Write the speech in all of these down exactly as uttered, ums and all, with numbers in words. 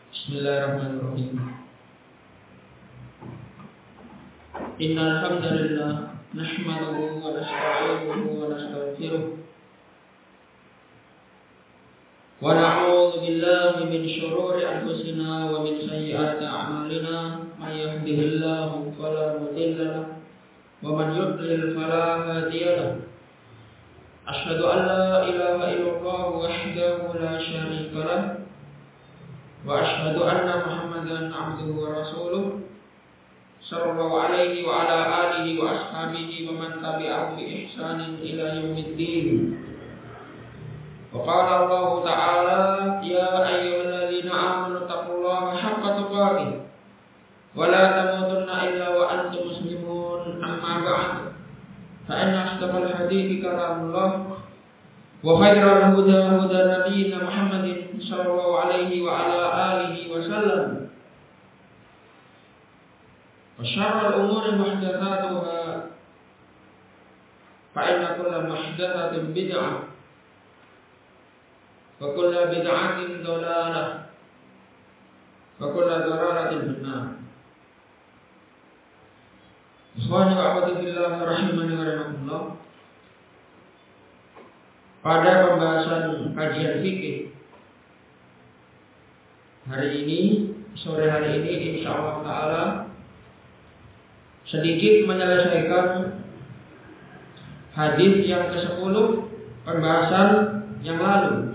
Bismillahirrahmanirrahim. Innal hamdalillah nahmaduhu wa nasta'inuhu wa nastaghfiruh wa na'udzu billahi min shururi anfusina wa min sayyiati a'malina may yahdihillahu fala mudilla lahu wa man yudlil fala hadiya lahu. Asyhadu an la ilaha illallah wahdahu la syarika lahu wa asyhadu anna Muhammadan abduhu wa rasuluh sallallahu alaihi wa ala alihi wa ashabihi wa man tabi'ahum bi ihsanin ila yaumiddin. Wa qala Allah ta'ala ya ayyuhalladzina amanu taqullaha haqqa tuqatih wa la tamutunna illa wa antum muslimun. Amma ba'd, fa inna asdaqal hadithi kalamullah wa khairal huda huda nabiyyina Muhammadin sallallahu alaihi wa ala alihi wa sallam. Wa syarrul umuri muhdatsatuha fa inna kulla muhdatsatin bid'ah wa kulla bid'atin dhalalah wa kulla dhalalatin finnar. Ikhwani wa akhwati fillah rahimani wa rahimakumullah. Pada pembahasan kajian fikih hari ini, sore hari ini, insyaallah taala sedikit menyelesaikan hadis yang kesepuluh pembahasan yang lalu,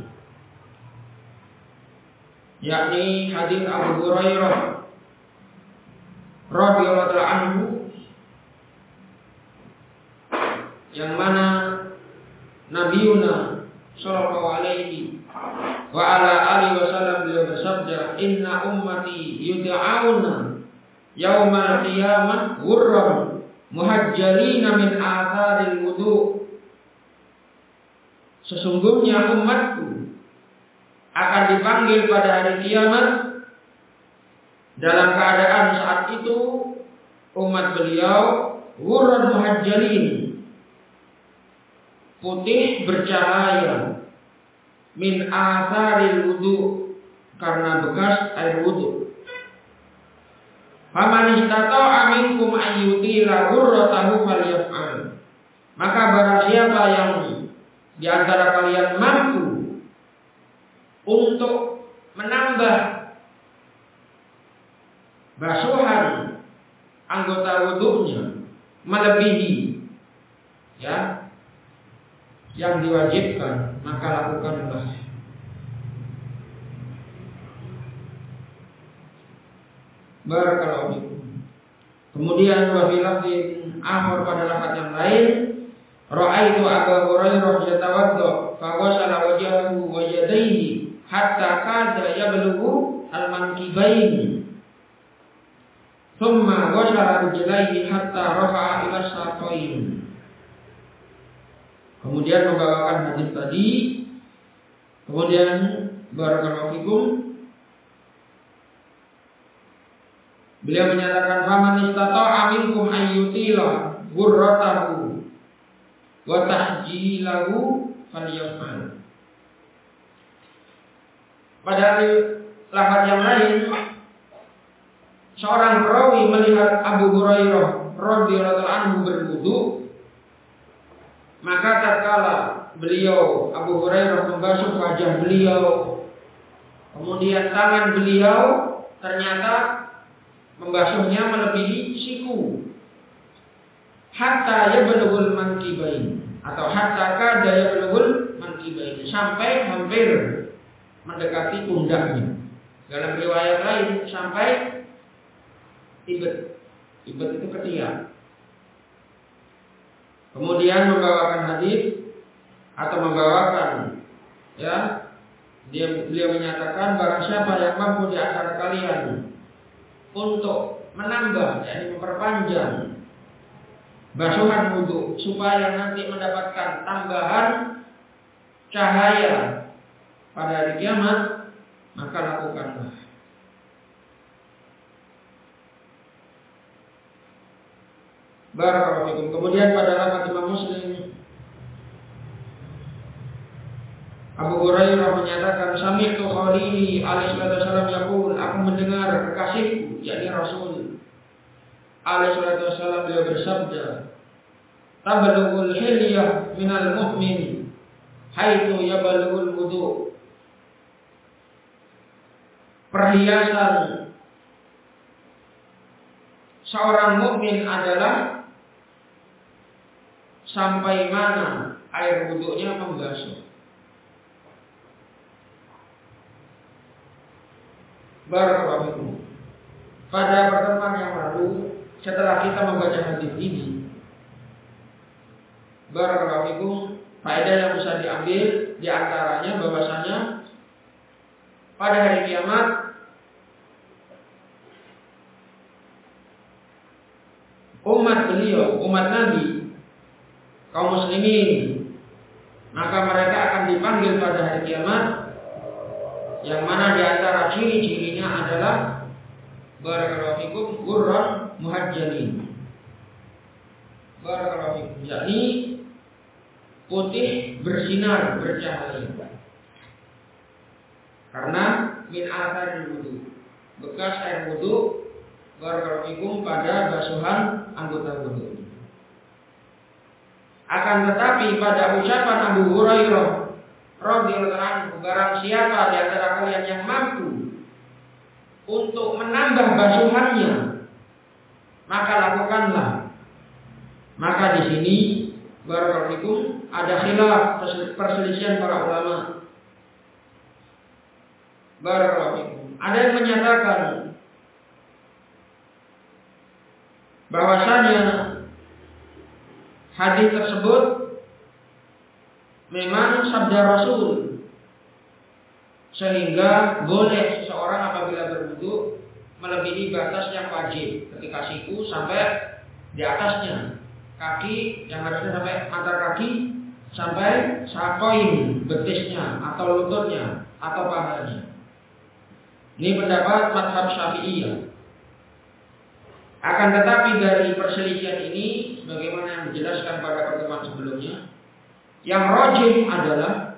yakni hadis Abu Hurairah radhiyallahu anhu, yang mana Nabiuna sallallahu alaihi wa ala alihi wasallam beliau bersabda, inna ummati yud'auna yaumal qiyamah ghurran muhajjalina min atharil wudu. Sesungguhnya umatku akan dipanggil pada hari kiamat dalam keadaan saat itu umat beliau ghurran muhajjalin, putih bercahaya, min atharil wudu, karena bekas air wudu. Faman istata'a minkum an yutila ghurratahu falyaf'al. Maka barang siapa yang di antara kalian mampu untuk menambah basuhan anggota wudunya melebihi ya yang diwajibkan, maka lakukanlah. Barakallahu fikum. Kemudian wa fi lafzin akhar, pada lafaz yang lain, ra'aitu Abu Hurairah yatawadda fa ghasala wajhahu wa yadayhi hatta kada yablughu al-mankibaini thumma ghasala rijlaihi hatta rafa'a ila saqain. Kemudian membawakan hadis tadi. Kemudian barakallahu fikum, beliau menyatakan faman istata'a minkum an yutila ghurratahu wa tahjilahu falyaf'al. Pada lafaz yang lain, seorang perawi melihat Abu Hurairah radhiyallahu anhu berwudu, maka tatkala beliau Abu Hurairah membasuh wajah beliau, kemudian tangan beliau ternyata membasuhnya melebihi siku, hatta yablughul mankibain, atau hatta kada yablughul mankibain, sampai hampir mendekati pundaknya. Dalam riwayat lain sampai ibet. Ibet itu ketiak. Kemudian membawakan hadis atau membawakan ya dia beliau menyatakan, barang siapa yang mampu di antara kalian untuk menambah, yakni memperpanjang basuhan wudu supaya nanti mendapatkan tambahan cahaya pada hari kiamat, maka lakukanlah. Barakallahu fikum. Kemudian pada lafaz Imam Muslim, Abu Hurairah menyatakan, sami'tu khalili alaihi wasallam yaqul, aku mendengar kekasihku, yakni Rasul alaihi wasallam, beliau bersabda, tablughul hilyah minal mu'min haitsu yablughul wudu. Perhiasan seorang mukmin adalah sampai mana air wudunya membasuh. Barakallahu fikum. Pada pertemuan yang lalu, setelah kita membaca hadis ini, barakallahu fikum, faedah yang bisa diambil di antaranya bahwasanya pada hari kiamat umat beliau, umat Nabi, kaum muslimin, maka mereka akan dipanggil pada hari kiamat, yang mana di antara ciri-cirinya adalah barakallahu fikum ghurran muhajjalin. Barakallahu fikum, yakni putih bersinar bercahaya. Karena min athar wudu, bekas air wudu barakallahu fikum pada basuhan anggota wudu. Akan tetapi pada ucapan Abu Hurairah radhiyallahu anhu, barang siapa di antara kalian yang mampu untuk menambah basuhannya, maka lakukanlah. Maka di sini barakallahu fikum ada khilaf, perselisihan para ulama. Barakallahu fikum. Ada yang menyatakan bahwasanya hadis tersebut memang sabda Rasul, sehingga boleh seseorang apabila berwudu melebihi batas yang wajib ketika siku sampai di atasnya, kaki yang harusnya sampai mata kaki sampai sakoin betisnya atau lututnya atau pahanya. Ini pendapat mazhab Syafi'iyah. Akan tetapi dari perselisihan ini, sebagaimana yang dijelaskan pada pertemuan sebelumnya, yang rajih adalah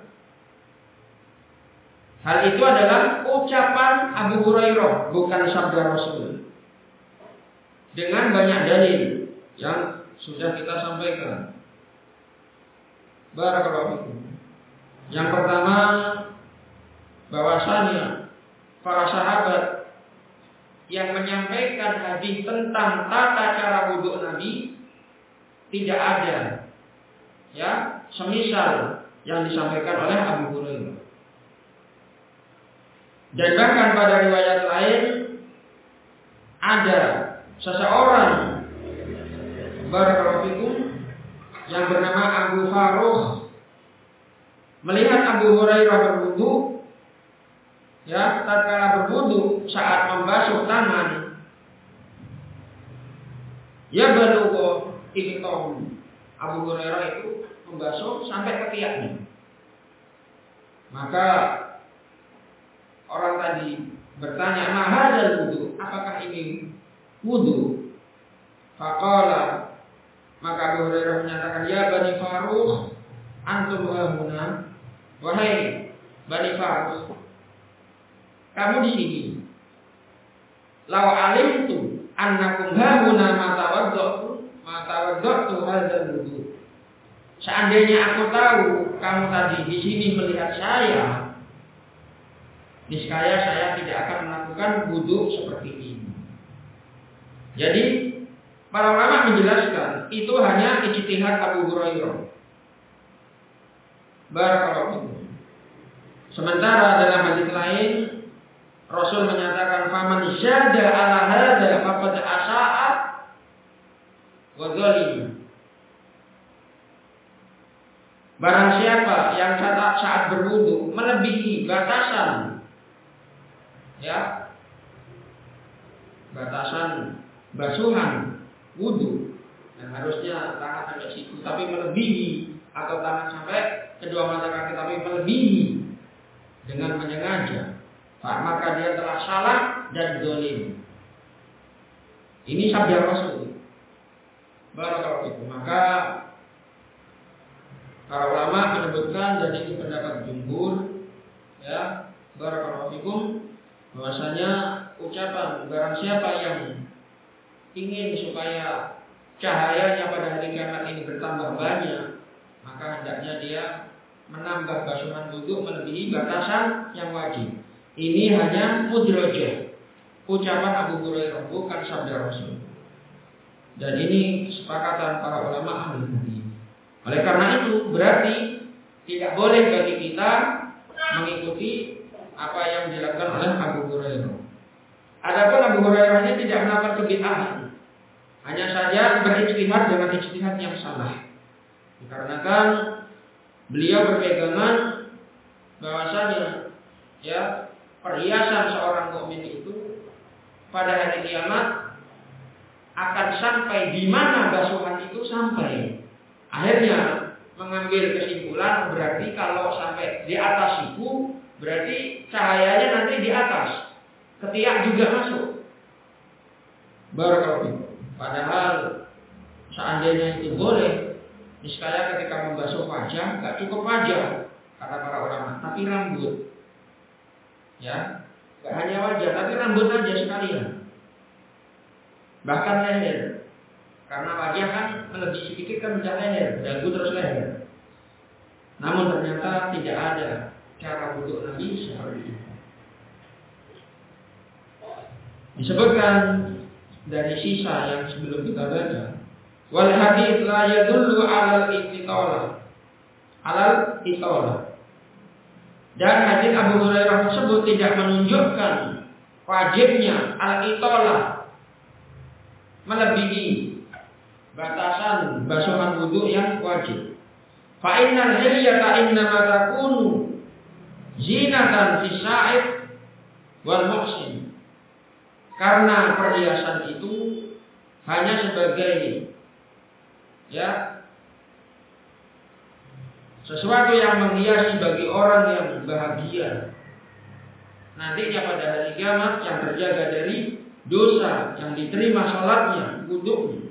hal itu adalah ucapan Abu Hurairah, bukan sabda Rasul. Dengan banyak dalil yang sudah kita sampaikan. Barakallahu fikum. Yang pertama, bahwasanya para sahabat yang menyampaikan hadis tentang tata cara wudhu Nabi tidak ada, ya, semisal yang disampaikan oleh Abu Hurairah. Dan bahkan pada riwayat lain ada seseorang barakallahu fikum yang bernama Abu Faruh melihat Abu Hurairah berwudu, ya, tatkala berwudu saat membasuh tangan, ya balugo iktom, Abu Hurairah itu membasuh sampai ketiaknya. Maka orang tadi bertanya, mahadzal wudu, apakah ini wudu? Faqala, maka Abu Hurairah menyatakan, ya Bani Faruh, antum hahuna, wahai Bani Faruh, kamu di sini. Law alimtu annakum hahuna ma tawaddatu ma tawaddatu hadzal wudu. Seandainya aku tahu kamu tadi di sini melihat saya, niscaya saya tidak akan melakukan wudu seperti ini. Jadi para ulama menjelaskan itu hanya ijtihad Abu Hurairah. Barakallahu fikum. Sementara dalam hadis lain Rasul menyatakan, faman syada ala hadza faqad asa'a wa zalim. Barang siapa yang saat, saat berwudu melebihi batasan, ya, batasan basuhan wudu, yang harusnya tangan sampai siku tapi melebihi, atau tangan sampai kedua mata kaki tapi melebihi dengan menyengaja, maka dia telah salah dan zalim. Ini sabda Rasul. Barakallahu fikum. Maka para ulama menyebutkan dari ini pendapat jumhur, ya, barakallahu fikum, bahwasanya ucapan barang siapa yang ingin supaya cahayanya pada hari kiamat ini bertambah banyak, maka hendaknya dia menambah basuhan wudhu melebihi batasan yang wajib. Ini hanya mudrajah, ucapan Abu Hurairah, bukan sabda Rasul. Dan ini kesepakatan para ulama ahli hadis. Oleh karena itu berarti tidak boleh bagi kita mengikuti apa yang dilakukan oleh Abu Hurairah. Adapun Abu Hurairah ini tidak melakukan kebid'ahan, hanya saja berijtihad dengan ijtihad yang salah. Dikarenakan beliau berpegangan bahwasanya ya perhiasan seorang mukmin itu pada hari kiamat akan sampai di mana basuhan itu sampai. Akhirnya mengambil kesimpulan berarti kalau sampai di atas siku berarti cahayanya nanti di atas. Ketiak juga masuk. Barakallahu. Padahal seandainya itu boleh, niscaya ketika membasuh wajah nggak cukup wajah kata para ulama, tapi rambut. Ya, nggak hanya wajah, tapi rambut aja sekalian. Bahkan leher. Karena wajah kan lebih sedikit kan udah leher, dagu terus leher. Namun ternyata tidak ada cara wudhu Nabi seperti itu. Disebutkan dari sisa yang sebelum kita baca, wal hadits la yadullu alal istitolah, alal istitolah. Dan hadis Abu Hurairah tersebut tidak menunjukkan wajibnya al-itolah, melebihi batasan basuhan wudhu yang wajib. Fa innal hilyata innama takunu zinatan fi sa'id wal muhsin. Karena perhiasan itu hanya sebagai ya sesuatu yang menghiasi bagi orang yang bahagia. Nantinya pada hari kiamat yang terjaga dari dosa, yang diterima salatnya, wudhunya.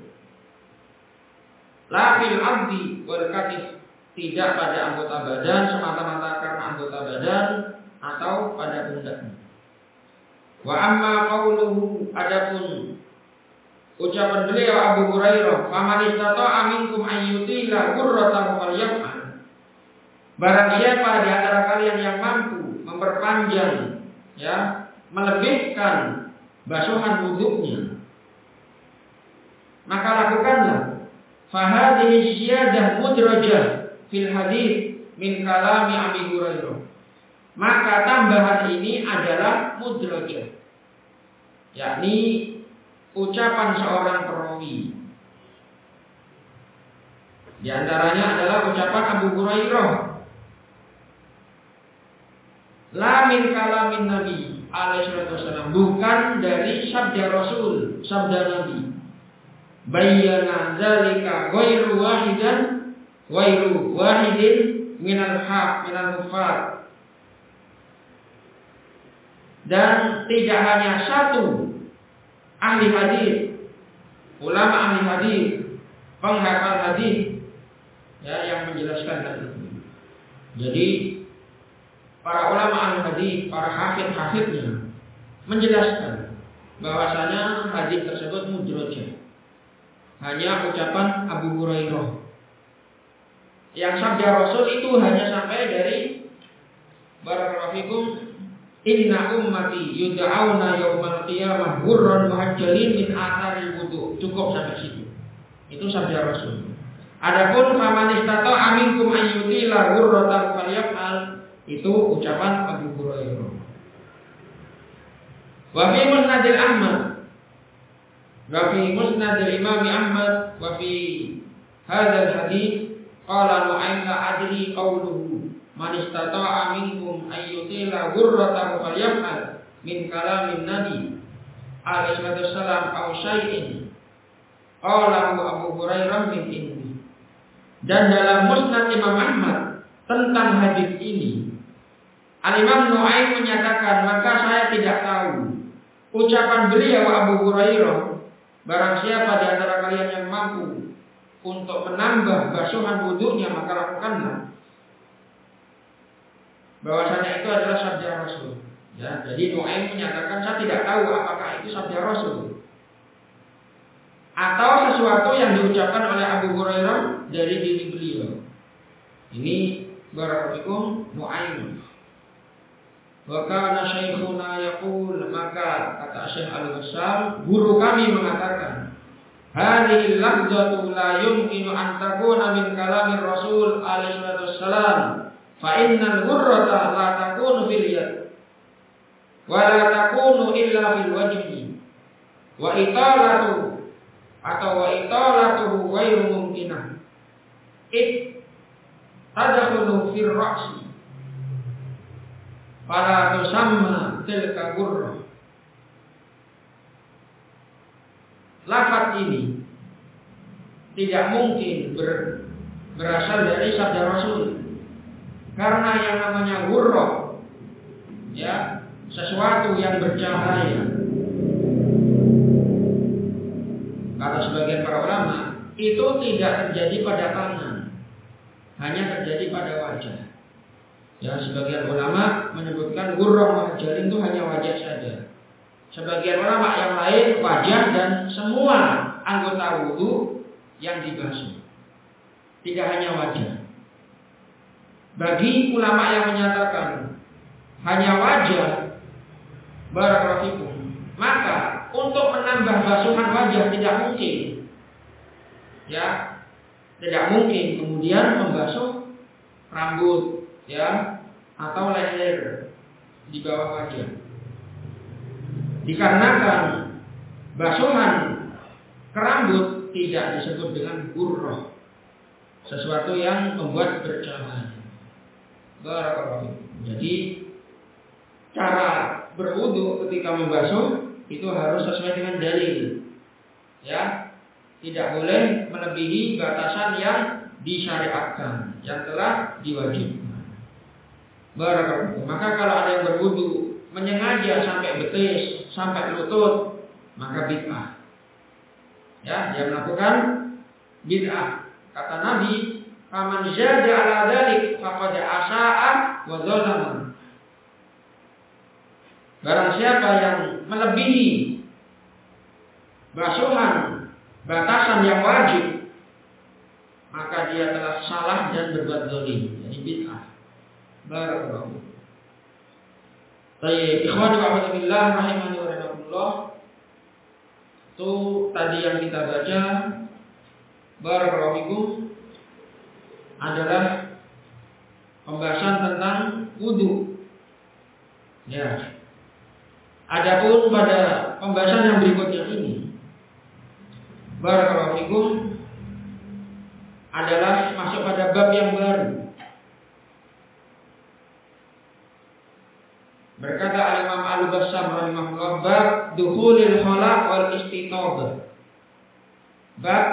La fil abdi wal katif, tidak pada anggota badan semata-mata karena anggota badan atau pada pundaknya. Wa amma qauluhu, adapun ucapan beliau Abu Hurairah, faman istata'a minkum an yutila ghurratahu falyaf'al. Barang siapa di antara kalian yang mampu memperpanjang ya, melebihkan basuhan wudhunya, maka lakukanlah. Fahadhihi ziyadah mudrajah fil hadits min kalami Abi Hurairah. Maka tambahan ini adalah mudrajah, yakni ucapan seorang perawi. Di antaranya adalah ucapan Abu Hurairah, la min kalamin Nabi alaihi wasallam, bukan dari sabda Rasul, sabda Nabi. Bayyana zalika ghairu wahidan ghairu wahidin minal haq minal kufar. Dan tidak hanya satu ahli hadis, ulama ahli hadis, penghafal hadis ya, yang menjelaskan hal itu. Jadi para ulama ahli hadis, para hafid-hafidnya menjelaskan bahwasanya hadis tersebut mudrajah, hanya ucapan Abu Hurairah. Yang sabda Rasul itu hanya sampai dari barakallahu fikum, inna ummati yud'auna yaumal qiyamah ghurran muhajjalin min atharil wudu. Cukup sampai situ. Itu sabda Rasul. Adapun faman istata'a minkum an yutila ghurratan falyaf'al, itu ucapan Abu Hurairah. Wa fi musnadil Ahmad, wa fi musnadil Imam Ahmad, wa fi hadzal hadits qala Nu'aym la adri qawluhu man istata'a minkum an yutila ghurratahu falyaf'al min kalamin Nabi alaihi wasallam aw syai'in qala Abu Hurairah min indi. Dan dalam musnad Imam Ahmad tentang hadis ini, Al-Imam Nu'aym menyatakan, maka saya tidak tahu ucapan beliau Abu Hurairah, barang siapa di antara kalian yang mampu untuk menambah basuhan wudunya maka lakukanlah. Bahwasanya itu adalah sabda Rasul. Ya, jadi Nu'aim menyatakan saya tidak tahu apakah itu sabda Rasul atau sesuatu yang diucapkan oleh Abu Hurairah dari diri beliau. Ini barakallahu Nu'aim. Wa kana syekhuna yaqul, maka kata Syekh Al-Bassam, guru kami mengatakan, hadhil lafzatu la yumkinu an takuna min kalamir Rasul alaihi wassalam, fa innal ghurrata la takunu fil yad wa la takunu illa fil wajhi wa italatu atau wa italatuhu ghairu mumkinah it tadkhulu fil ra'si fala tusamma tilka ghurrah. Lafaz ini tidak mungkin ber, berasal dari sabda Rasul, karena yang namanya ghurrah, ya, sesuatu yang bercahaya. Kata sebagian para ulama, itu tidak terjadi pada tangan, hanya terjadi pada wajah. Ya, sebagian ulama menyebutkan ghurrah wajah itu hanya wajah saja. Sebagian ulama yang lain wajah dan semua anggota wudu yang dibasuh, tidak hanya wajah. Bagi ulama yang menyatakan hanya wajah, barakallahu fikum, maka untuk menambah basuhan wajah tidak mungkin. Ya, tidak mungkin kemudian membasuh rambut, ya, atau leher di bawah wajah. Dikarenakan basuhan ke rambut tidak disebut dengan ghurrah, sesuatu yang membuat bercahaya. Barakallahu. Jadi cara berwudu ketika membasuh itu harus sesuai dengan dalil. Ya, tidak boleh melebihi batasan yang disyariatkan, yang telah diwajibkan. Barakallahu. Maka kalau ada yang berwudu menyengaja sampai betis, sampai lutut, maka bid'ah. Ya, dia melakukan bid'ah. Kata Nabi, "Faman zada 'ala dzalik faqad asa'a wa dzalama." Barang siapa yang melebihi basuhan batasan yang wajib, maka dia telah salah dan berbuat zalim, jadi bid'ah. Barakallahu. Baik, ikhwan wa akhwat rahimani wa rahimakumullah. Itu tadi yang kita baca, barakallahu fikum, adalah pembahasan tentang wudu. Ya. Adapun pada pembahasan yang berikutnya ini, barakallahu fikum, adalah masuk pada bab yang baru. Berkata Al-Imam Al-Bassam rahimahullah, bab dukhulil khala' wal istitabah. Bab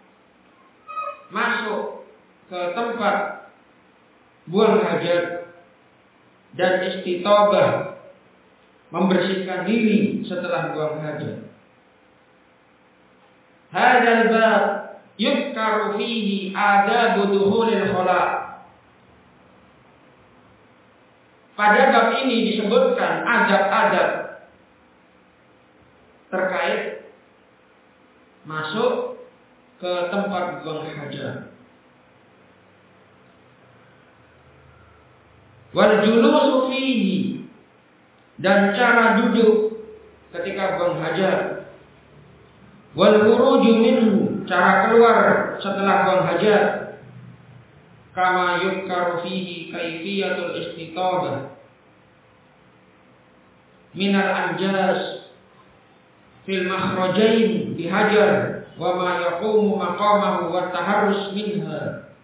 masuk ke tempat buang hajat dan istitabah, membersihkan diri setelah buang hajat. Hadzal bab yuzkaru fihi adab dukhulil khala'. Pada bab ini disebutkan adab-adab terkait masuk ke tempat buang hajat. Wal julusu fihi, dan cara duduk ketika buang hajat. Wal khuruju minhu, cara keluar setelah buang hajat. Kama yuzkaru fihi kaifiyatul istitabah minal anjas fil makhrajain bihajar wa ma yaqumu maqamahu wa taharrus minha.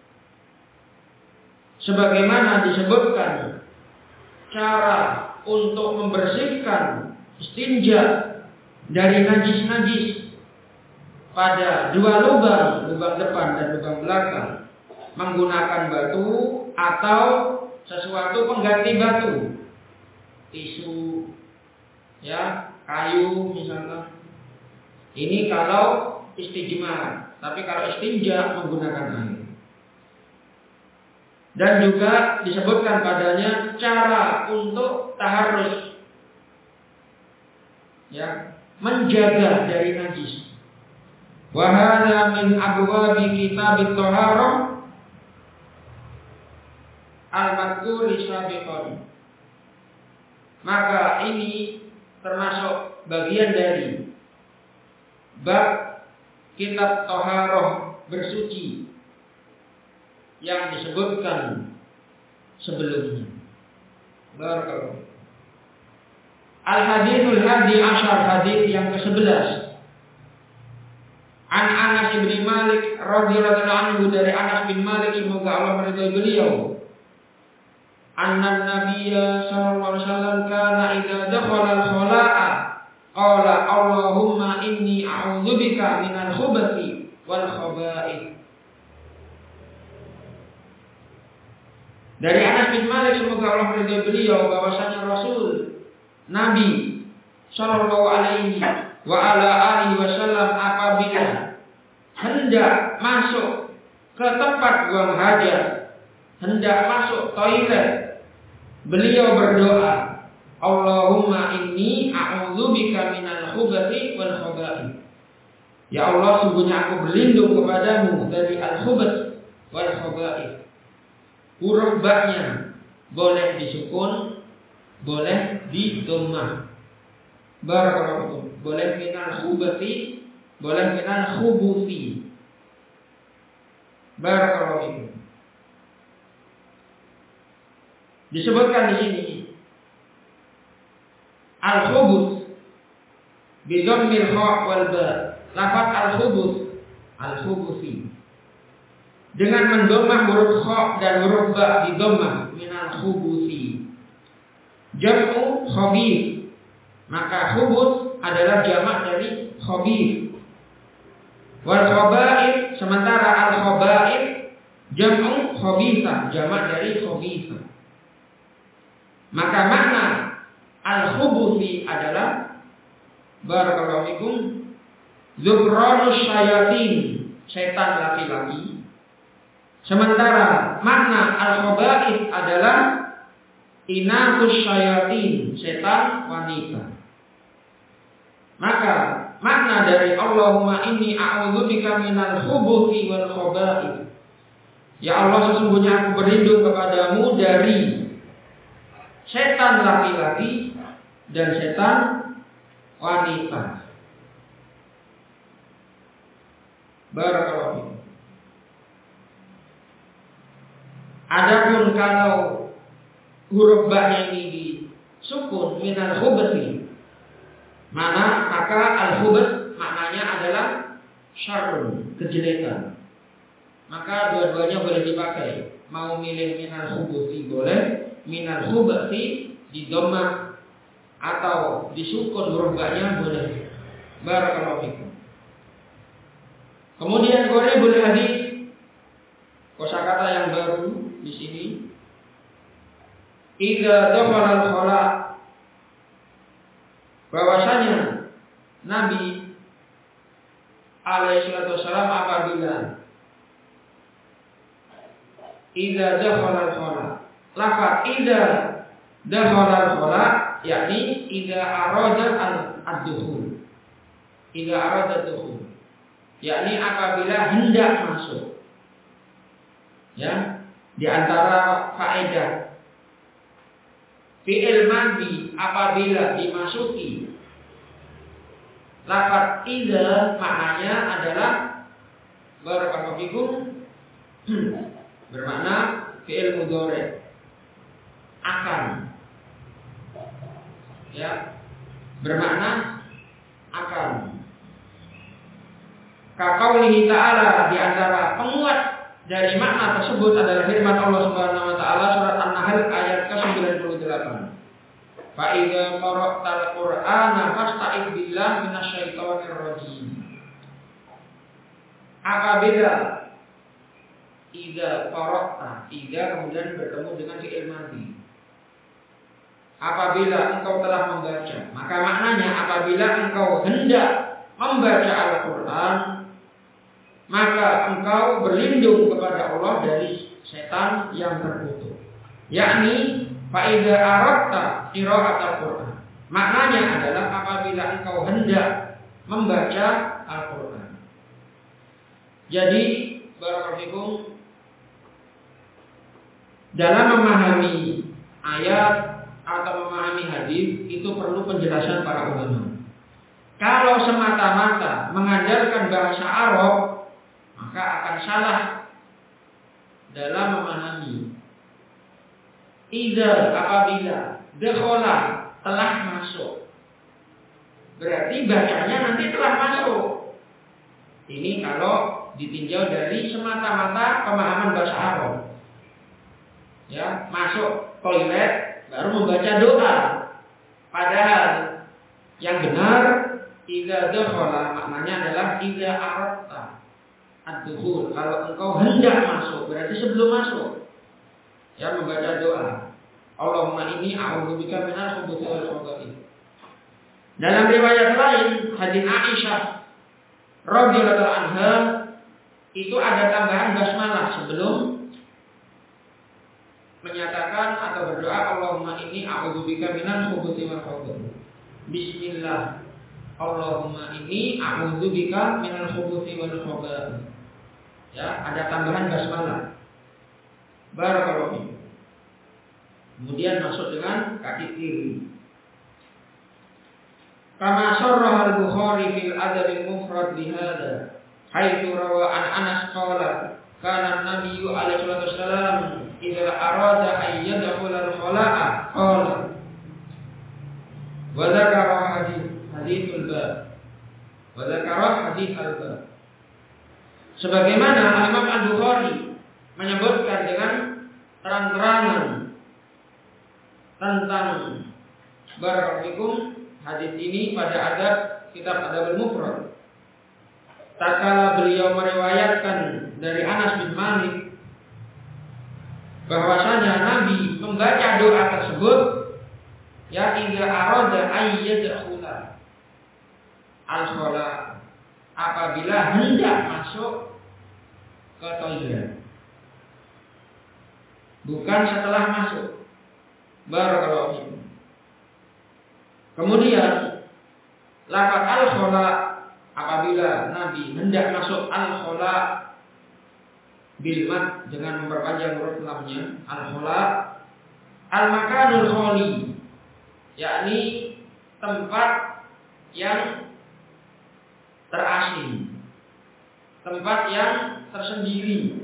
Sebagaimana disebutkan cara untuk membersihkan istinja dari najis-najis pada dua lubang, lubang depan dan lubang belakang, menggunakan batu atau sesuatu pengganti batu, tisu, ya, kayu misalnya. Ini kalau istijmar. tapi kalau istinja menggunakan air. Dan juga disebutkan padanya cara untuk taharrus, ya, menjaga dari najis. Wa hadza min abwabi kitabit thaharah al-madhkuri sabiqan. Maka ini termasuk bagian dari bab kitab thaharah bersuci yang disebutkan sebelumnya. Barakallahu. Al-hadithul hadi asyar, hadith yang kesebelas. An Anas bin Malik radhiyallahu anhu, dari Anas bin Malik semoga Allah meridhai beliau. Anna Nabiyya sallallahu alaihi wasallam kana idza dakhala al-khala'a qala Allahumma inni a'udzubika minal khubathi wal khaba'ith. Dari Anas bin Malik semoga Allah meridhai beliau bahwasanya Rasul Nabi sallallahu alaihi wa ala alihi wasallam apabila hendak masuk ke tempat buang hajat, hendak masuk toilet, beliau berdoa, Allahumma inni a'udzubika minal khubathi wal khaba'ith. Ya Allah, sungguhnya aku berlindung kepadamu dari al-khubath wal khaba'ith. Huruf ba-nya boleh disukun, boleh di dhammah. Barakallahu. Boleh minal khubathi, boleh minal khubuthi. Barakallahu. Disebutkan di sini al-khubuth bi dhammil kha wal ba. Lafaz al-khubuth, al-khubuthi, dengan mendomah huruf kha dan huruf ba di dhammah, minal khubuthi. Jam'u khabith, maka khubuth adalah jamak dari khabith. Wal khaba'ith, sementara al khaba'ith jam'u khabithah, jamak dari khabithah. Maka makna al khubuthi adalah barakallahu fikum zukranus syayatin, setan laki-laki. Sementara makna al-khaba'ith adalah inatus syayatin, setan wanita. Maka makna dari Allahumma inni a'udzubika minal khubuthi wal khaba'ith, ya Allah, sesungguhnya aku berlindung kepadamu dari setan laki-laki dan setan wanita. Barakallahu. Adapun kalau huruf ba-nya ini disukun minal khubathi, mana maka al-khubath maknanya adalah syarrun, kejelekan. Maka dua-duanya boleh dipakai. Mau milih minal khubathi boleh, minal khubathi di dhammah atau disukun huruf ba-nya boleh. Barakallahu fikum. Kemudian gharibul hadis, kosakata yang baru di sini, idza dakhala al-khala, bahwasanya Nabi alaihi salatu wasallam apabila idza dakhala al-khala, lafaz idza dakhala al-khala yakni idza arada ad-dukhul, idza arada ad-dukhul yakni apabila hendak masuk. Ya, di antara faedah fi'il madhi apabila dimasuki lafaz idza maknanya adalah barakallahu fikum bermakna fi'il mudhari, akan, ya, bermakna akan. Kaqaulihi ta'ala, di antara penguat dari makna tersebut adalah firman Allah Subhanahu wa taala surat An-Nahl ayat ke sembilan puluh delapan. Fa idza qara'tal Qur'ana fasta'id billahi minasyaitonir rajim. Apabila idza qara'ta, idza kemudian bertemu dengan fi'il madhi. Apabila engkau telah membaca, maka maknanya apabila engkau hendak membaca Al-Qur'an, maka engkau berlindung kepada Allah dari setan yang terkutuk. Yakni faida aradta qira'atal Qur'an. Maknanya adalah apabila engkau hendak membaca Al-Qur'an. Jadi barakallahu dalam memahami ayat atau memahami hadis itu perlu penjelasan para ulama. Kalau semata-mata mengajarkan bahasa Arab, maka akan salah dalam memahami. Idza apabila dakhala telah masuk, berarti bacanya nanti telah masuk. Ini kalau ditinjau dari semata-mata pemahaman bahasa Arab. Ya, masuk toilet baru membaca doa. Padahal yang benar idza dakhala maknanya adalah idza aradta ad-dukhul. Kalau engkau hendak masuk berarti sebelum masuk ya membaca doa. Allahumma inni a'udzubika minal khubuthi wal khaba'ith. Dalam riwayat lain hadis Aisyah radhiyallahu anha itu ada tambahan basmalah sebelum menyatakan atau berdoa Allahumma inni a'udzubika minal khubuthi wal khaba'ith. Bismillah. Allahumma inni a'udzubika minal khubuthi wal khaba'ith. Ya, ada tambahan basmalah. Barakallahu fiik. Kemudian masuk dengan kaki kiri. Kama sarraha al-Bukhari fil adab al-mufrad bi hadza, haitsu rawa an Anas qala, kana an-nabiy alaihi wasallam idza arada an yadkhula al-khala'a qala wa dzakara hadits haditsul bab wa dzakara hadits al-bab. Sebagaimana Imam Al-Bukhari menyebutkan dengan terang-terangan tentang barakallahu hadis ini pada adab kitab Adabul Mufrad. Tatkala beliau meriwayatkan dari Anas bin Malik bahwasanya Nabi membaca doa tersebut ya idza arada ay yadkhula al-khala, apabila hendak masuk ke toilet, bukan setelah masuk. Barakallahu fiikum. Kemudian lafaz al-khala apabila Nabi hendak masuk al-khala bil mad dengan memperpanjang huruf lamnya, al-khala al-makanul khali, yakni tempat yang terasing, tempat yang tersendiri.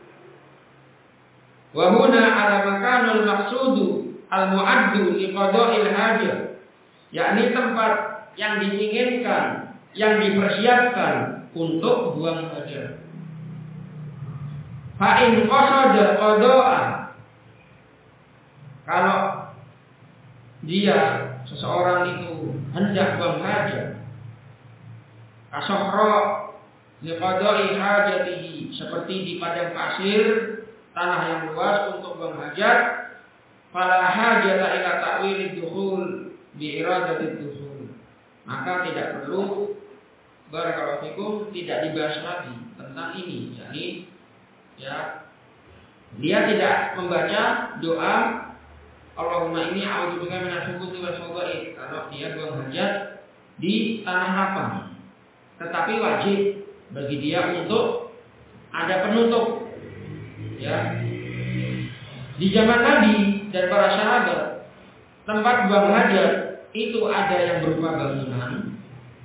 Wa huna ala makanul maqsudu al-mu'addu li qada'il hajah, yakni tempat yang diinginkan, yang dipersiapkan untuk buang hajat. Fa in qasada qada'a, kalau dia seseorang itu hendak buang hajat, kasahra li qada'i hajatihi, seperti di padang pasir, tanah yang luas untuk buang hajat, fala hajata ila ta'wilid dukhul bi iradatid dukhul, maka tidak perlu barakallahu fikum tidak dibahas lagi tentang ini. Jadi ya dia tidak membaca doa Allahumma inni a'udzubika minal khubuthi wal khaba'ith kalau dia buang hajat di tanah lapang, tetapi wajib bagi dia untuk ada penutup. Ya, di zaman Nabi dan para sahabat tempat buang hajat itu ada yang berupa bangunan,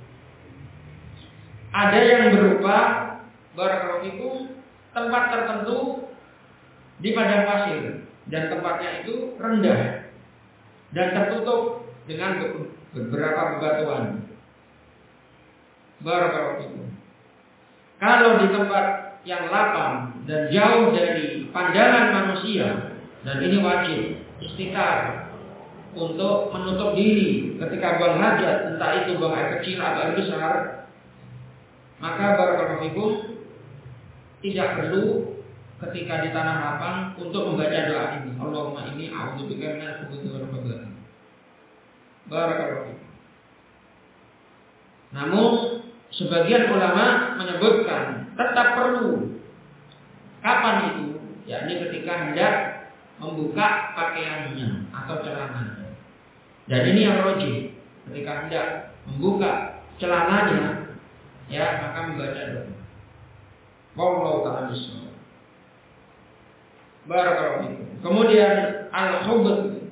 ada yang berupa barakallahu fikum tempat tertentu di padang pasir, dan tempatnya itu rendah dan tertutup dengan beberapa bebatuan. Barakallahu fikum. Kalau di tempat yang lapang dan jauh dari pandangan manusia, dan ini wajib istitar untuk menutup diri ketika buang hajat, entah itu buang air kecil atau air besar, maka barakallahu fikum tidak perlu ketika di tanah lapang untuk membaca doa ini, Allahumma inni a'udzubika minal khubuthi wal khaba'ith. Barakallahu fikum. Namun sebagian ulama menyebutkan tetap perlu. Kapan itu? Yakni ketika hendak membuka pakaiannya atau celananya. Dan ini yang rojih. Ketika hendak membuka celananya, ya maka membaca doa. Wallahu ta'ala bishawab. Barakallahu fikum. Kemudian al-khubuth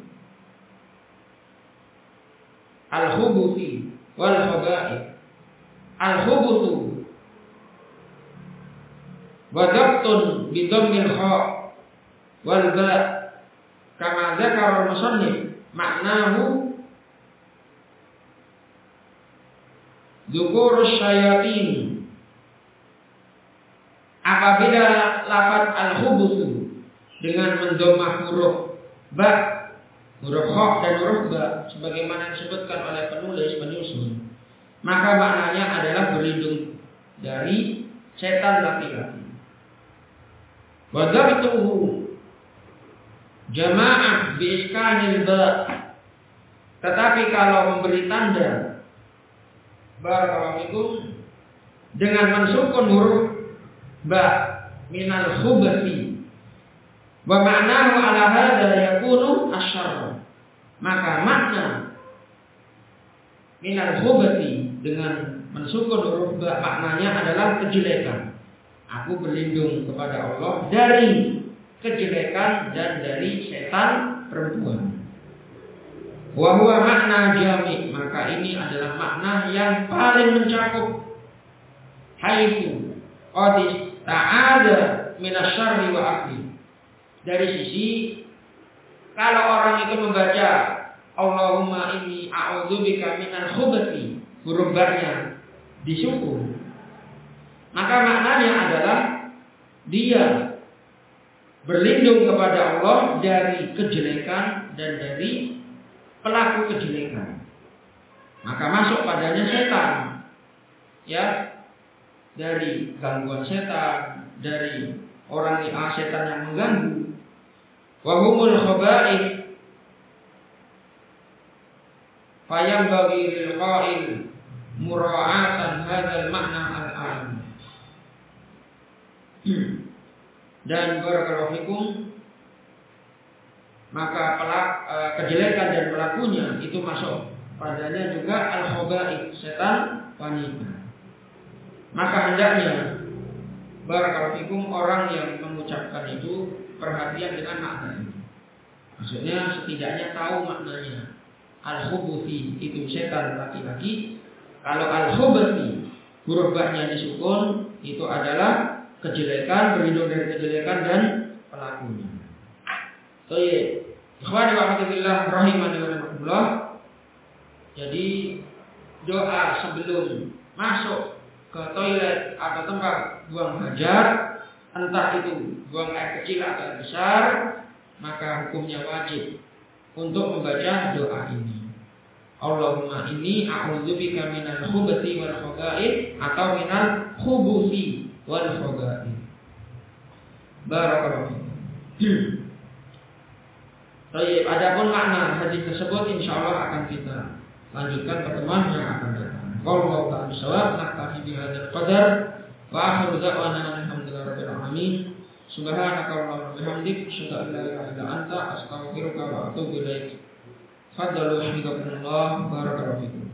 al-khubuthi wal khaba'ith. Al-khubuthu wa dabtun bi dhammil kha wal ba kama dzakara al-musannif maknahu dzukurus syayatin. Apabila lafaz al-khubuthu dengan mendomah huruf ba, huruf kha dan huruf ba sebagaimana disebutkan oleh penulis penyusun, maka maknanya adalah berlindung dari setan laki-laki. Wa dhabtuhu jamaah bi iskanil ba. Tetapi kalau memberi tanda barakallahu fikum dengan mensukun huruf ba minal khubuthi wa ma'nahu ala hadza yakunu asyarr, maka makna minal khubuthi dengan mensukun huruf ba maknanya adalah kejelekan. Aku berlindung kepada Allah dari kejelekan dan dari setan perempuan. Wa huwa makna jami', maka ini adalah makna yang paling mencakup. Haitsu qad ta'ala minasyarri wa akli. Dari sisi kalau orang itu membaca Allahumma inni a'udzubika minal khubuthi, huruf ba-nya disukun, maka maknanya adalah dia berlindung kepada Allah dari kejelekan dan dari pelaku kejelekan. Maka masuk padanya setan, ya, dari gangguan setan, dari orang yang setan yang mengganggu. Wa humul khaba'ith fayam bagi lil qail mura'atan hadzal makna al-'am. Dan barakallahu fikum, maka pelak, e, kejelekan dan pelakunya itu masuk padanya juga al-khaba'ith, setan wanita. Maka hendaknya barakallahu fikum orang yang mengucapkan itu perhatian dengan makna itu. Maksudnya setidaknya tahu maknanya. Al-khubuthi itu setan laki-laki. Kalau al-khubuthi huruf ba-nya disukun itu adalah kejelekan, berlindung dari kejelekan dan pelakunya. Baik, ikhwani wa rahmatullah rahimani wa rahmatullah. Jadi doa sebelum masuk ke toilet atau tempat buang hajat, entah itu buang air kecil atau air besar, maka hukumnya wajib untuk membaca doa ini. Allahumma inni a'udzubika minal khubuthi wal khaba'ith atau minal khubuthi wal khaba'ith. Barakallahu fiik. Baik, adapun makna hadis tersebut insyaallah akan kita lanjutkan pertemuan yang akan datang. Wallahu ta'ala bishawab. Naktafi bihadzal qadar wa akhiru da'wana alhamdulillahi rabbil alamin. Subhanaka wa bihamdik asyhadu an la ilaha illa anta astaghfiruka wa atubu ilaik. Faddalu hidakumullah. Barakallahu fikum.